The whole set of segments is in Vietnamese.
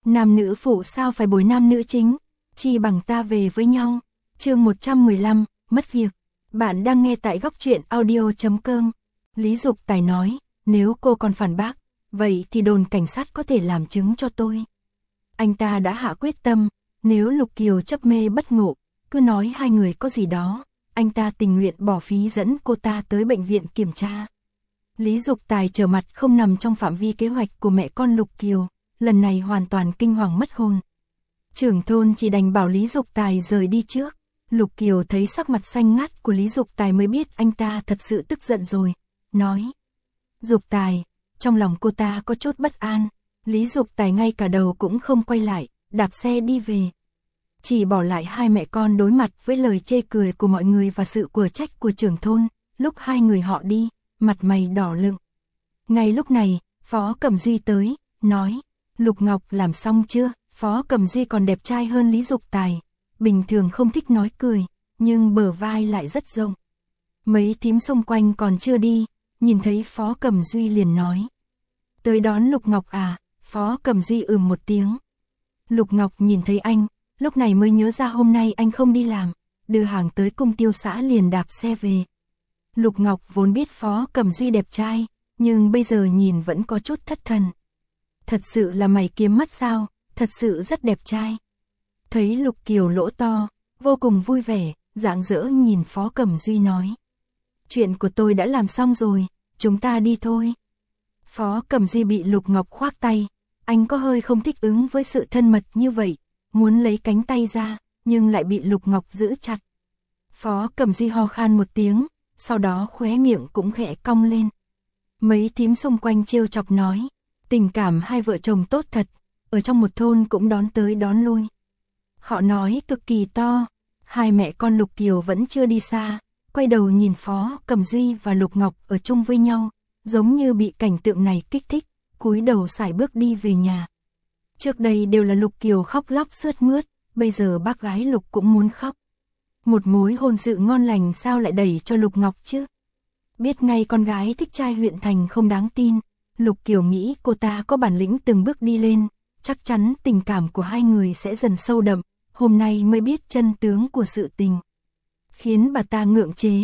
Nam nữ phụ sao phải bồi nam nữ chính, chi bằng ta về với nhau. Chương 115, mất việc. Bạn đang nghe tại góc truyện audio.com. Lý Dục Tài nói, nếu cô còn phản bác, vậy thì đồn cảnh sát có thể làm chứng cho tôi. Anh ta đã hạ quyết tâm, nếu Lục Kiều chấp mê bất ngộ, cứ nói hai người có gì đó, anh ta tình nguyện bỏ phí dẫn cô ta tới bệnh viện kiểm tra. Lý Dục Tài trở mặt không nằm trong phạm vi kế hoạch của mẹ con Lục Kiều, lần này hoàn toàn kinh hoàng mất hồn. Trưởng thôn chỉ đành bảo Lý Dục Tài rời đi trước. Lục Kiều thấy sắc mặt xanh ngắt của Lý Dục Tài mới biết anh ta thật sự tức giận rồi, nói. Dục Tài, trong lòng cô ta có chút bất an. Lý Dục Tài ngay cả đầu cũng không quay lại, đạp xe đi về. Chỉ bỏ lại hai mẹ con đối mặt với lời chê cười của mọi người và sự của trách của trưởng thôn. Lúc hai người họ đi, mặt mày đỏ lựng. Ngay lúc này, Phó Cẩm Duy tới, nói. Lục Ngọc làm xong chưa? Phó Cẩm Duy còn đẹp trai hơn Lý Dục Tài. Bình thường không thích nói cười, nhưng bờ vai lại rất rộng. Mấy thím xung quanh còn chưa đi, nhìn thấy Phó Cẩm Duy liền nói. Tới đón Lục Ngọc à? Phó Cẩm Duy một tiếng. Lục Ngọc nhìn thấy anh, lúc này mới nhớ ra hôm nay anh không đi làm, đưa hàng tới cung tiêu xã liền đạp xe về. Lục Ngọc vốn biết Phó Cẩm Duy đẹp trai, nhưng bây giờ nhìn vẫn có chút thất thần. Thật sự là mày kiếm mắt sao, thật sự rất đẹp trai. Thấy Lục Kiều lỗ to, vô cùng vui vẻ, rạng rỡ nhìn Phó Cẩm Duy nói. Chuyện của tôi đã làm xong rồi, chúng ta đi thôi. Phó Cẩm Duy bị Lục Ngọc khoác tay, anh có hơi không thích ứng với sự thân mật như vậy, muốn lấy cánh tay ra, nhưng lại bị Lục Ngọc giữ chặt. Phó Cẩm Duy ho khan một tiếng, sau đó khóe miệng cũng khẽ cong lên. Mấy thím xung quanh trêu chọc nói, tình cảm hai vợ chồng tốt thật, ở trong một thôn cũng đón tới đón lui. Họ nói cực kỳ to, hai mẹ con Lục Kiều vẫn chưa đi xa, quay đầu nhìn Phó Cẩm Duy và Lục Ngọc ở chung với nhau, giống như bị cảnh tượng này kích thích, cúi đầu sải bước đi về nhà. Trước đây đều là Lục Kiều khóc lóc sướt mướt, bây giờ bác gái Lục cũng muốn khóc. Một mối hôn sự ngon lành sao lại đẩy cho Lục Ngọc chứ? Biết ngay con gái thích trai huyện thành không đáng tin, Lục Kiều nghĩ cô ta có bản lĩnh từng bước đi lên, chắc chắn tình cảm của hai người sẽ dần sâu đậm, hôm nay mới biết chân tướng của sự tình. Khiến bà ta ngượng chế,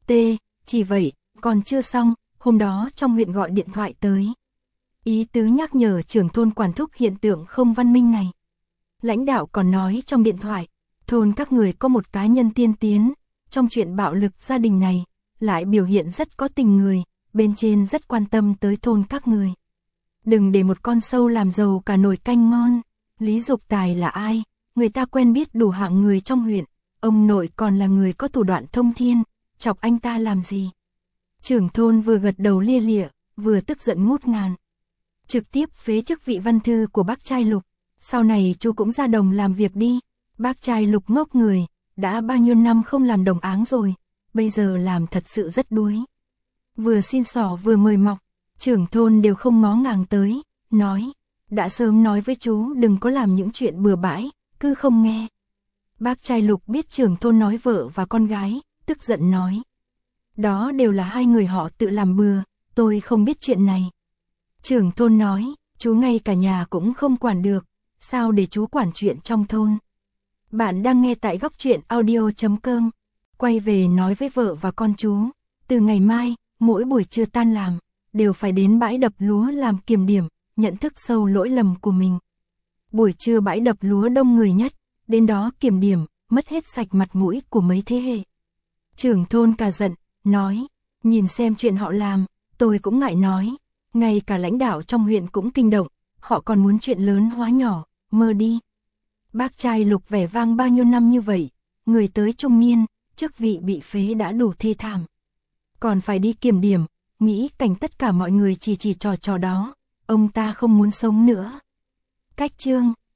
chỉ vậy, còn chưa xong, hôm đó trong huyện gọi điện thoại tới. Ý tứ nhắc nhở trưởng thôn quản thúc hiện tượng không văn minh này. Lãnh đạo còn nói trong điện thoại, thôn các người có một cá nhân tiên tiến, trong chuyện bạo lực gia đình này, lại biểu hiện rất có tình người, bên trên rất quan tâm tới thôn các người. Đừng để một con sâu làm giàu cả nồi canh ngon. Lý Dục Tài là ai? Người ta quen biết đủ hạng người trong huyện, ông nội còn là người có thủ đoạn thông thiên, chọc anh ta làm gì? Trưởng thôn vừa gật đầu lia lịa, vừa tức giận ngút ngàn. Trực tiếp phế chức vị văn thư của bác trai Lục, sau này chú cũng ra đồng làm việc đi. Bác trai Lục ngốc người, đã bao nhiêu năm không làm đồng áng rồi, bây giờ làm thật sự rất đuối. Vừa xin xỏ vừa mời mọc, trưởng thôn đều không ngó ngàng tới, nói, đã sớm nói với chú đừng có làm những chuyện bừa bãi, cứ không nghe. Bác trai Lục biết trưởng thôn nói vợ và con gái, tức giận nói. Đó đều là hai người họ tự làm bừa, tôi không biết chuyện này. Trưởng thôn nói, chú ngay cả nhà cũng không quản được, sao để chú quản chuyện trong thôn. Bạn đang nghe tại góc truyện audio.com. Quay về nói với vợ và con chú, từ ngày mai, mỗi buổi trưa tan làm, đều phải đến bãi đập lúa làm kiểm điểm, nhận thức sâu lỗi lầm của mình. Buổi trưa bãi đập lúa đông người nhất, đến đó kiểm điểm, mất hết sạch mặt mũi của mấy thế hệ. Trưởng thôn cả giận, nói, nhìn xem chuyện họ làm, tôi cũng ngại nói, ngay cả lãnh đạo trong huyện cũng kinh động, họ còn muốn chuyện lớn hóa nhỏ, mơ đi. Bác trai Lục vẻ vang bao nhiêu năm như vậy, người tới trung niên, chức vị bị phế đã đủ thê thảm. Còn phải đi kiểm điểm, nghĩ cảnh tất cả mọi người chỉ trò đó, ông ta không muốn sống nữa. Cách chương